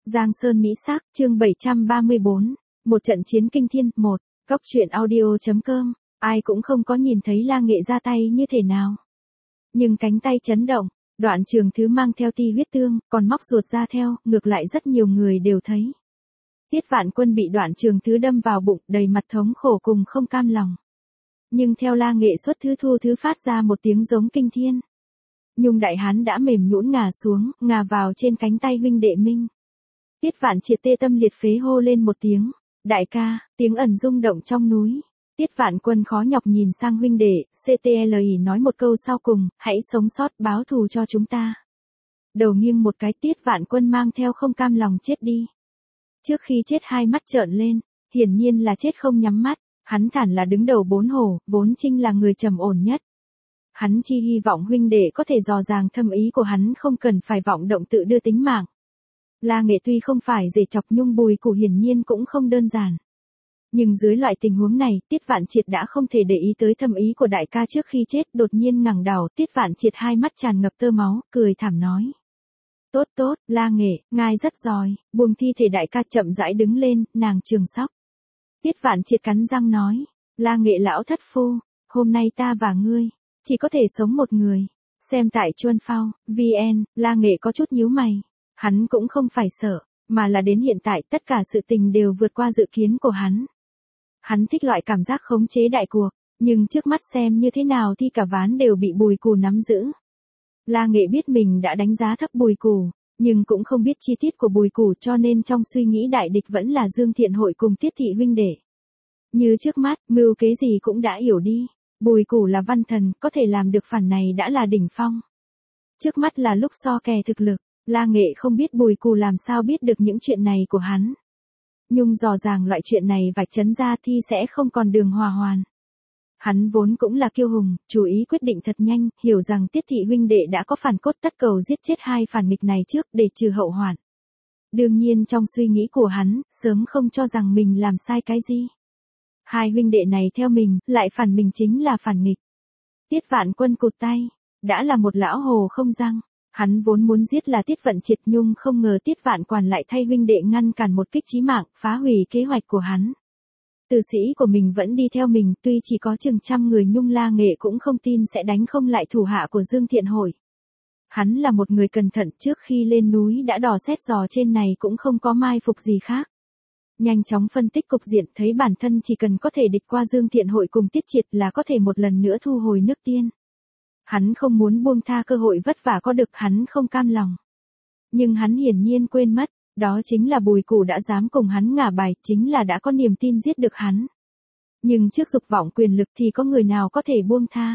Giang Sơn Mỹ Sắc, chương 734, một trận chiến kinh thiên, 1, Cóc truyện audio.com, ai cũng không có nhìn thấy La Nghệ ra tay như thế nào. Nhưng cánh tay chấn động, Đoạn Trường Thứ mang theo ti huyết tương, còn móc ruột ra theo, ngược lại rất nhiều người đều thấy. Tiết Vạn Quân bị Đoạn Trường Thứ đâm vào bụng, đầy mặt thống khổ cùng không cam lòng. Nhưng theo La Nghệ xuất thứ phát ra một tiếng giống kinh thiên. Nhung đại hán đã mềm nhũn ngả xuống, ngả vào trên cánh tay huynh đệ Minh. Tiết Vạn Triệt tê tâm liệt phế hô lên một tiếng, đại ca, tiếng ẩn rung động trong núi. Tiết Vạn Quân khó nhọc nhìn sang huynh đệ, CTLI nói một câu sau cùng, hãy sống sót báo thù cho chúng ta. Đầu nghiêng một cái, Tiết Vạn Quân mang theo không cam lòng chết đi. Trước khi chết hai mắt trợn lên, hiển nhiên là chết không nhắm mắt, hắn thản là đứng đầu bốn hổ, vốn Trinh là người trầm ổn nhất. Hắn chỉ hy vọng huynh đệ có thể dò dàng thâm ý của hắn, không cần phải vọng động tự đưa tính mạng. La Nghệ tuy không phải dễ chọc, Nhung Bùi Củ hiển nhiên cũng không đơn giản. Nhưng dưới loại tình huống này, Tiết Vạn Triệt đã không thể để ý tới thâm ý của đại ca trước khi chết, đột nhiên ngẩng đầu, Tiết Vạn Triệt hai mắt tràn ngập tơ máu, cười thảm nói. Tốt tốt, La Nghệ, ngài rất giỏi, buông thi thể đại ca chậm rãi đứng lên, nàng Trường Sóc. Tiết Vạn Triệt cắn răng nói, La Nghệ lão thất phu, hôm nay ta và ngươi, chỉ có thể sống một người. Xem tại Chuân Phao, VN, La Nghệ có chút nhíu mày. Hắn cũng không phải sợ, mà là đến hiện tại tất cả sự tình đều vượt qua dự kiến của hắn. Hắn thích loại cảm giác khống chế đại cuộc, nhưng trước mắt xem như thế nào thì cả ván đều bị Bùi Cù nắm giữ. La Nghệ biết mình đã đánh giá thấp Bùi Cù, nhưng cũng không biết chi tiết của Bùi Cù, cho nên trong suy nghĩ đại địch vẫn là Dương Thiện Hội cùng Tiết Thị huynh đệ. Như trước mắt, mưu kế gì cũng đã hiểu đi. Bùi Cù là văn thần, có thể làm được phản này đã là đỉnh phong. Trước mắt là lúc so kè thực lực. La Nghệ không biết Bùi Cù làm sao biết được những chuyện này của hắn. Nhung dò dàng loại chuyện này vạch trấn ra thì sẽ không còn đường hòa hoàn. Hắn vốn cũng là kiêu hùng, chú ý quyết định thật nhanh, hiểu rằng Tiết Thị huynh đệ đã có phản cốt tất cầu giết chết hai phản nghịch này trước để trừ hậu hoạn. Đương nhiên trong suy nghĩ của hắn, sớm không cho rằng mình làm sai cái gì. Hai huynh đệ này theo mình, lại phản mình chính là phản nghịch. Tiết Vạn Quân cụt tay, đã là một lão hồ không răng. Hắn vốn muốn giết là Tiết Vận Triệt, nhưng không ngờ Tiết Vạn Quản lại thay huynh đệ ngăn cản một kích chí mạng, phá hủy kế hoạch của hắn. Tử sĩ của mình vẫn đi theo mình, tuy chỉ có chừng trăm người, nhưng La Nghệ cũng không tin sẽ đánh không lại thủ hạ của Dương Thiện Hội. Hắn là một người cẩn thận, trước khi lên núi đã dò xét dò trên này cũng không có mai phục gì khác. Nhanh chóng phân tích cục diện, thấy bản thân chỉ cần có thể địch qua Dương Thiện Hội cùng Tiết Triệt là có thể một lần nữa thu hồi nước Tiên. Hắn không muốn buông tha cơ hội vất vả có được, hắn không cam lòng. Nhưng hắn hiển nhiên quên mất, đó chính là Bùi Cù đã dám cùng hắn ngả bài, chính là đã có niềm tin giết được hắn. Nhưng trước dục vọng quyền lực thì có người nào có thể buông tha.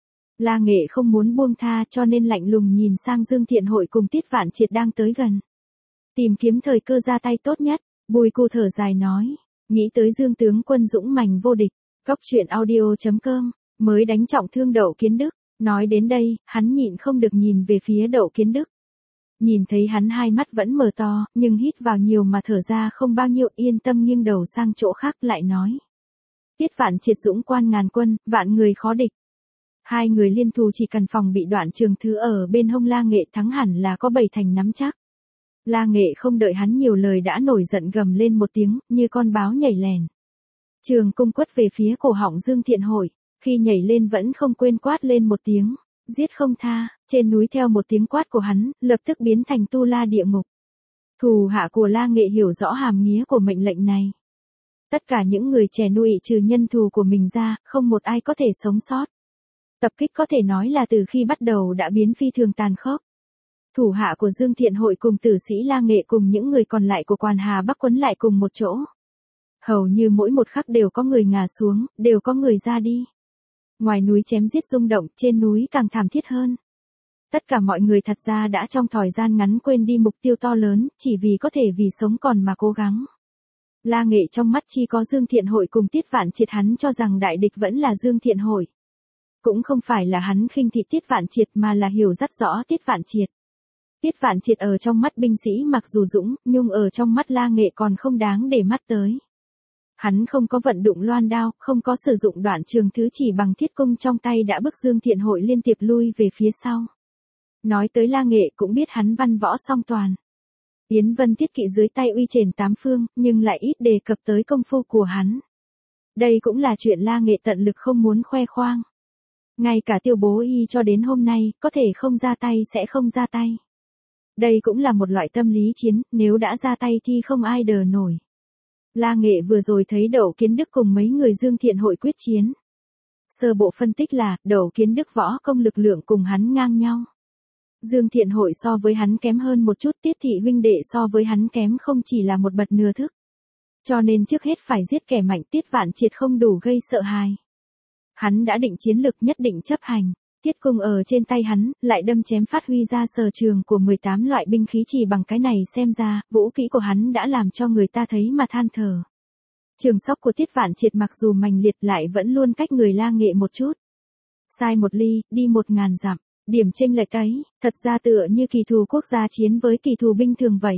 La Nghệ không muốn buông tha, cho nên lạnh lùng nhìn sang Dương Thiện Hội cùng Tiết Vạn Triệt đang tới gần. Tìm kiếm thời cơ ra tay tốt nhất, Bùi Cù thở dài nói, nghĩ tới Dương tướng quân dũng mãnh vô địch. Cóc truyện audio.com, mới đánh trọng thương Đậu Kiến Đức. Nói đến đây, hắn nhịn không được nhìn về phía Đậu Kiến Đức. Nhìn thấy hắn hai mắt vẫn mở to, nhưng hít vào nhiều mà thở ra không bao nhiêu, yên tâm nghiêng đầu sang chỗ khác lại nói. Tiết Vạn Triệt dũng quan ngàn quân, vạn người khó địch. Hai người liên thủ chỉ cần phòng bị Đoạn Trường Thứ ở bên hông La Nghệ thắng hẳn là có 7 thành nắm chắc. La Nghệ không đợi hắn nhiều lời đã nổi giận gầm lên một tiếng, như con báo nhảy lèn. Trường cung quất về phía cổ họng Dương Thiện Hội. Khi nhảy lên vẫn không quên quát lên một tiếng, giết không tha, trên núi theo một tiếng quát của hắn, lập tức biến thành tu la địa ngục. Thủ hạ của La Nghệ hiểu rõ hàm nghĩa của mệnh lệnh này. Tất cả những người trẻ nuôi trừ nhân thù của mình ra, không một ai có thể sống sót. Tập kích có thể nói là từ khi bắt đầu đã biến phi thường tàn khốc. Thủ hạ của Dương Thiện Hội cùng tử sĩ La Nghệ cùng những người còn lại của Quản Hà Bắc quấn lại cùng một chỗ. Hầu như mỗi một khắc đều có người ngã xuống, đều có người ra đi. Ngoài núi chém giết rung động, trên núi càng thảm thiết hơn. Tất cả mọi người thật ra đã trong thời gian ngắn quên đi mục tiêu to lớn, chỉ vì có thể vì sống còn mà cố gắng. La Nghệ trong mắt chỉ có Dương Thiện Hội cùng Tiết Vạn Triệt, hắn cho rằng đại địch vẫn là Dương Thiện Hội. Cũng không phải là hắn khinh thị Tiết Vạn Triệt mà là hiểu rất rõ Tiết Vạn Triệt. Tiết Vạn Triệt ở trong mắt binh sĩ mặc dù dũng, nhưng ở trong mắt La Nghệ còn không đáng để mắt tới. Hắn không có vận dụng loan đao, không có sử dụng Đoạn Trường Thứ, chỉ bằng thiết cung trong tay đã bức Dương Thiện Hội liên tiếp lui về phía sau. Nói tới La Nghệ cũng biết hắn văn võ song toàn. Yến Vân Tiết Kỵ dưới tay uy chển tám phương, nhưng lại ít đề cập tới công phu của hắn. Đây cũng là chuyện La Nghệ tận lực không muốn khoe khoang. Ngay cả Tiêu Bố Y cho đến hôm nay, có thể không ra tay sẽ không ra tay. Đây cũng là một loại tâm lý chiến, nếu đã ra tay thì không ai đờ nổi. La Nghệ vừa rồi thấy Đậu Kiến Đức cùng mấy người Dương Thiện Hội quyết chiến. Sơ bộ phân tích là, Đậu Kiến Đức võ công lực lượng cùng hắn ngang nhau. Dương Thiện Hội so với hắn kém hơn một chút, Tiết thị huynh đệ so với hắn kém không chỉ là một bậc nửa thức. Cho nên trước hết phải giết kẻ mạnh, Tiết Vạn Triệt không đủ gây sợ hãi. Hắn đã định chiến lực nhất định chấp hành. Tiết cung ở trên tay hắn, lại đâm chém phát huy ra sở trường của 18 loại binh khí, chỉ bằng cái này xem ra, vũ kỹ của hắn đã làm cho người ta thấy mà than thở. Trường sóc của Tiết Vạn Triệt mặc dù mạnh liệt lại vẫn luôn cách người La Nghệ một chút. Sai một ly, đi 1000 dặm, điểm chênh lệch ấy, thật ra tựa như kỳ thù quốc gia chiến với kỳ thù binh thường vậy.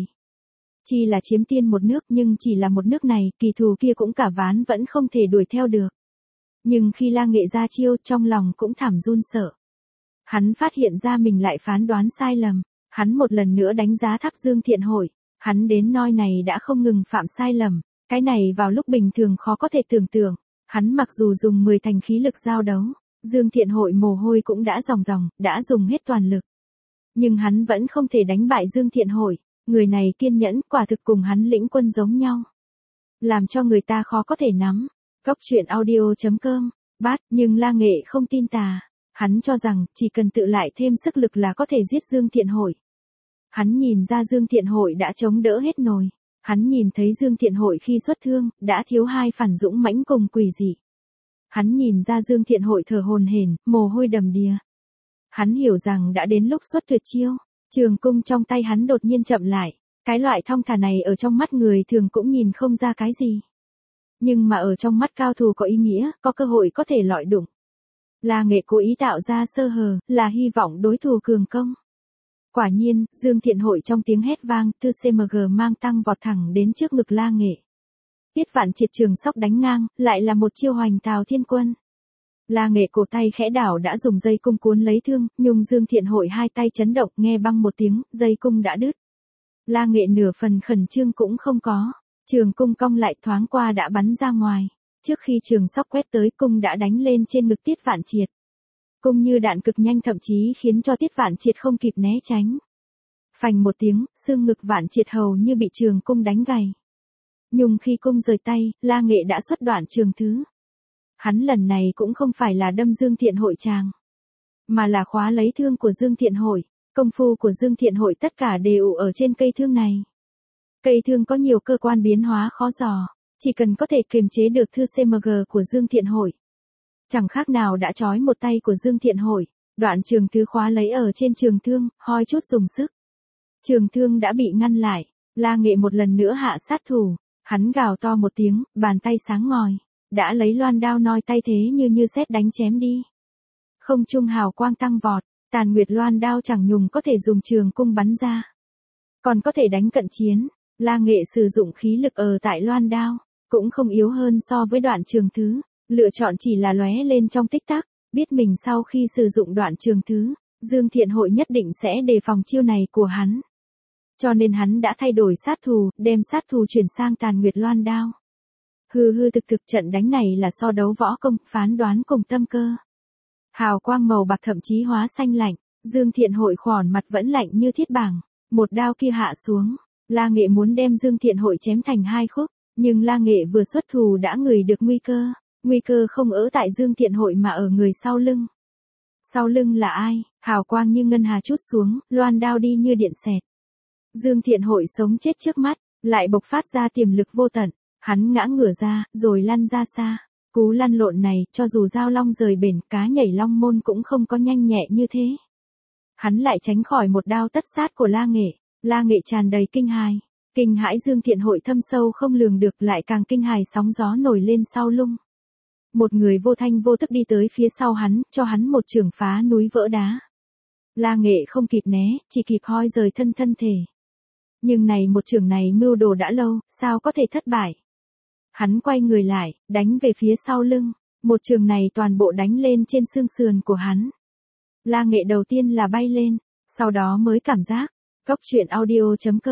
Chỉ là chiếm tiên một nước, nhưng chỉ là một nước này, kỳ thù kia cũng cả ván vẫn không thể đuổi theo được. Nhưng khi La Nghệ ra chiêu, trong lòng cũng thảm run sợ. Hắn phát hiện ra mình lại phán đoán sai lầm. Hắn một lần nữa đánh giá thấp Dương Thiện Hội. Hắn đến nơi này đã không ngừng phạm sai lầm. Cái này vào lúc bình thường khó có thể tưởng tượng. Hắn mặc dù dùng 10 thành khí lực giao đấu, Dương Thiện Hội mồ hôi cũng đã ròng ròng, đã dùng hết toàn lực. Nhưng hắn vẫn không thể đánh bại Dương Thiện Hội. Người này kiên nhẫn, quả thực cùng hắn lĩnh quân giống nhau. Làm cho người ta khó có thể nắm. Góc truyện audio.com, nhưng La Nghệ không tin tà. Hắn cho rằng, chỉ cần tự lại thêm sức lực là có thể giết Dương Thiện Hội. Hắn nhìn ra Dương Thiện Hội đã chống đỡ hết nồi. Hắn nhìn thấy Dương Thiện Hội khi xuất thương, đã thiếu hai phần dũng mãnh cùng quỷ dị. Hắn nhìn ra Dương Thiện Hội thở hổn hển, mồ hôi đầm đìa. Hắn hiểu rằng đã đến lúc xuất tuyệt chiêu. Trường cung trong tay hắn đột nhiên chậm lại. Cái loại thong thả này ở trong mắt người thường cũng nhìn không ra cái gì. Nhưng mà ở trong mắt cao thủ có ý nghĩa, có cơ hội có thể lọi đụng. La Nghệ cố ý tạo ra sơ hở, là hy vọng đối thủ cường công. Quả nhiên, Dương Thiện Hội trong tiếng hét vang, Tư CMG mang tăng vọt thẳng đến trước ngực La Nghệ. Tiết Vạn Triệt trường sóc đánh ngang, lại là một chiêu hoành Tào Thiên Quân. La Nghệ cổ tay khẽ đảo đã dùng dây cung cuốn lấy thương, nhưng Dương Thiện Hội hai tay chấn động, nghe băng một tiếng, dây cung đã đứt. La Nghệ nửa phần khẩn trương cũng không có. Trường cung cong lại thoáng qua đã bắn ra ngoài. Trước khi trường sóc quét tới, cung đã đánh lên trên ngực Tiết Vạn Triệt. Cung như đạn cực nhanh, thậm chí khiến cho Tiết Vạn Triệt không kịp né tránh. Phành một tiếng, xương ngực Vạn Triệt hầu như bị trường cung đánh gầy. Nhưng khi cung rời tay, La Nghệ đã xuất đoạn trường thứ. Hắn lần này cũng không phải là đâm Dương Thiện Hội tràng, mà là khóa lấy thương của Dương Thiện Hội. Công phu của Dương Thiện Hội tất cả đều ở trên cây thương này. Cây thương có nhiều cơ quan biến hóa khó dò, chỉ cần có thể kiềm chế được thư CMG của Dương Thiện Hội. Chẳng khác nào đã trói một tay của Dương Thiện Hội, đoạn trường thứ khóa lấy ở trên trường thương, hoi chút dùng sức. Trường thương đã bị ngăn lại, La Nghệ một lần nữa hạ sát thủ, hắn gào to một tiếng, bàn tay sáng ngời, đã lấy loan đao noi tay thế như sét đánh chém đi. Không trung hào quang tăng vọt, tàn nguyệt loan đao chẳng nhùng có thể dùng trường cung bắn ra. Còn có thể đánh cận chiến. La Nghệ sử dụng khí lực ở tại loan đao, cũng không yếu hơn so với đoạn trường thứ, lựa chọn chỉ là lóe lên trong tích tắc, biết mình sau khi sử dụng đoạn trường thứ, Dương Thiện Hội nhất định sẽ đề phòng chiêu này của hắn. Cho nên hắn đã thay đổi sát thủ, đem sát thủ chuyển sang tàn nguyệt loan đao. Thực trận đánh này là so đấu võ công, phán đoán cùng tâm cơ. Hào quang màu bạc thậm chí hóa xanh lạnh, Dương Thiện Hội khỏn mặt vẫn lạnh như thiết bảng, một đao kia hạ xuống. La Nghệ muốn đem Dương Thiện Hội chém thành hai khúc, nhưng La Nghệ vừa xuất thủ đã ngửi được nguy cơ không ở tại Dương Thiện Hội mà ở người sau lưng. Sau lưng là ai? Hào quang như ngân hà trút xuống, loan đao đi như điện xẹt. Dương Thiện Hội sống chết trước mắt, lại bộc phát ra tiềm lực vô tận, hắn ngã ngửa ra, rồi lăn ra xa. Cú lăn lộn này, cho dù giao long rời bền, cá nhảy long môn cũng không có nhanh nhẹ như thế. Hắn lại tránh khỏi một đao tất sát của La Nghệ. La Nghệ tràn đầy kinh hãi Dương Thiện Hội thâm sâu không lường được, lại càng kinh hãi sóng gió nổi lên sau lưng. Một người vô thanh vô tức đi tới phía sau hắn, cho hắn một chưởng phá núi vỡ đá. La Nghệ không kịp né, chỉ kịp hoi rời thân thể. Nhưng một chưởng này mưu đồ đã lâu, sao có thể thất bại. Hắn quay người lại, đánh về phía sau lưng. Một chưởng này toàn bộ đánh lên trên xương sườn của hắn. La Nghệ đầu tiên là bay lên, sau đó mới cảm giác. Góc truyện audio.com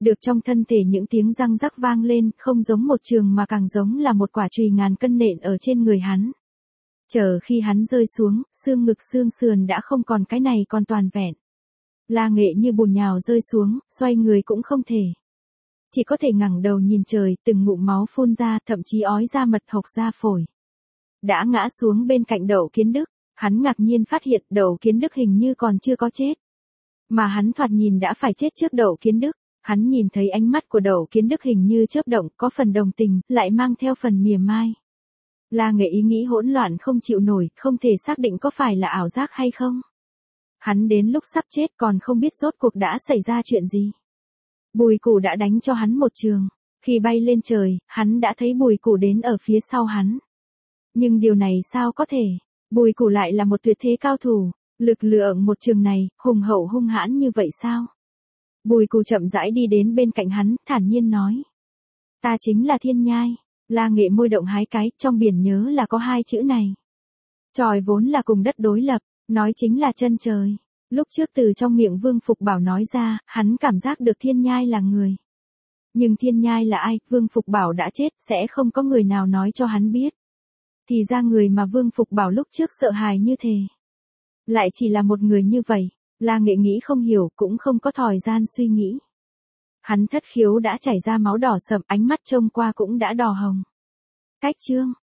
Được trong thân thể những tiếng răng rắc vang lên, không giống một trường mà càng giống là một quả chùy ngàn cân nện ở trên người hắn. Chờ khi hắn rơi xuống, xương ngực xương sườn đã không còn, cái này còn toàn vẹn. La Nghệ như bùn nhào rơi xuống, xoay người cũng không thể. Chỉ có thể ngẩng đầu nhìn trời, từng ngụm máu phun ra, thậm chí ói ra mật hộc ra phổi. Đã ngã xuống bên cạnh Đậu Kiến Đức, hắn ngạc nhiên phát hiện Đậu Kiến Đức hình như còn chưa có chết. Mà hắn thoạt nhìn đã phải chết trước Đậu Kiến Đức. Hắn nhìn thấy ánh mắt của Đậu Kiến Đức hình như chớp động, có phần đồng tình, lại mang theo phần mỉa mai. La Nghệ ý nghĩ hỗn loạn không chịu nổi, không thể xác định có phải là ảo giác hay không. Hắn đến lúc sắp chết còn không biết rốt cuộc đã xảy ra chuyện gì. Bùi Củ đã đánh cho hắn một trường. Khi bay lên trời, hắn đã thấy Bùi Củ đến ở phía sau hắn. Nhưng điều này sao có thể? Bùi Củ lại là một tuyệt thế cao thủ, lực lượng một trường này, hùng hậu hung hãn như vậy sao? Bùi Củ chậm rãi đi đến bên cạnh hắn, thản nhiên nói. Ta chính là Thiên Nhai. La Nghệ môi động hái cái, trong biển nhớ là có hai chữ này. Tròi vốn là cùng đất đối lập, nói chính là chân trời. Lúc trước từ trong miệng Vương Phục Bảo nói ra, hắn cảm giác được Thiên Nhai là người. Nhưng Thiên Nhai là ai, Vương Phục Bảo đã chết, sẽ không có người nào nói cho hắn biết. Thì ra người mà Vương Phục Bảo lúc trước sợ hãi như thế, lại chỉ là một người như vậy. La Nghệ nghĩ không hiểu, cũng không có thời gian suy nghĩ. Hắn thất khiếu đã chảy ra máu đỏ sậm, ánh mắt trông qua cũng đã đỏ hồng. Cách chương